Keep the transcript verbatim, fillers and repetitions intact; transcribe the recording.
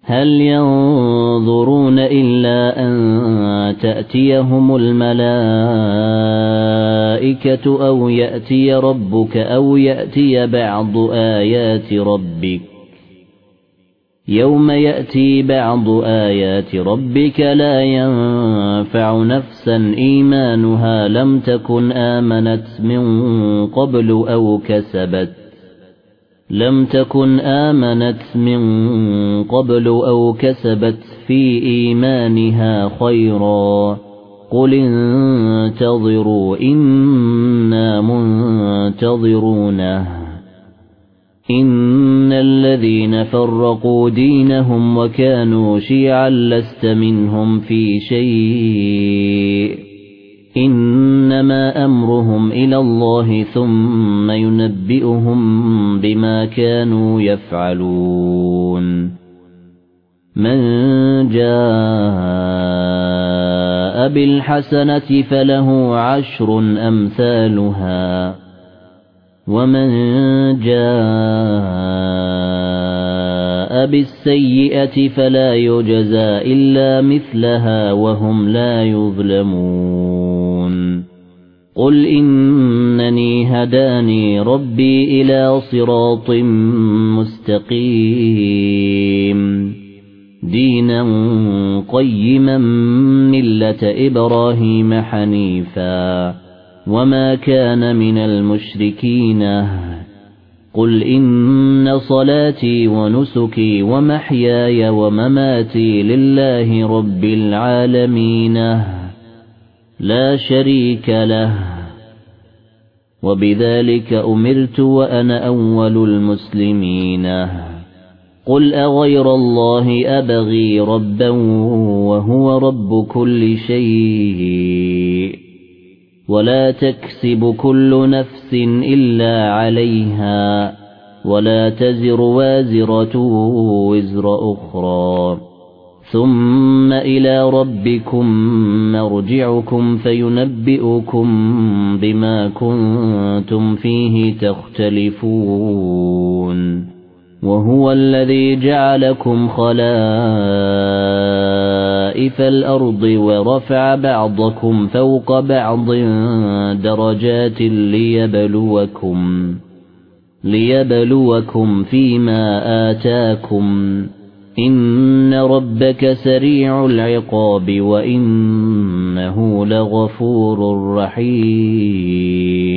هل ينظرون إلا أن تأتيهم الملائكة أو يأتي ربك أو يأتي بعض آيات ربك يوم يأتي بعض آيات ربك لا ينفع نفسا إيمانها لم تكن آمنت من قبل أو كسبت لم تكن آمنت من قبل أو كسبت في إيمانها خيرا قل انتظروا إنا منتظرون إن الذين فرقوا دينهم وكانوا شيعا لست منهم في شيء إنما أمرهم إلى الله ثم ينبئهم بما كانوا يفعلون من جاء بالحسنة فله عشر أمثالها ومن جاء بالسيئة فلا يجزى إلا مثلها وهم لا يظلمون قل إنني هداني ربي إلى صراط مستقيم دينا قيما ملة إبراهيم حنيفا وما كان من المشركين قل إن صلاتي ونسكي ومحياي ومماتي لله رب العالمين لا شريك له وبذلك أمرت وأنا أول المسلمين قل أغير الله أبغي ربا وهو رب كل شيء ولا تكسب كل نفس إلا عليها ولا تزر وازرة وزر أخرى ثم إلى ربكم مرجعكم فينبئكم بما كنتم فيه تختلفون وهو الذي جعلكم خلائف الأرض ورفع بعضكم فوق بعض درجات ليبلوكم ليبلوكم فيما آتاكم إن ربك سريع العقاب وإنه لغفور رحيم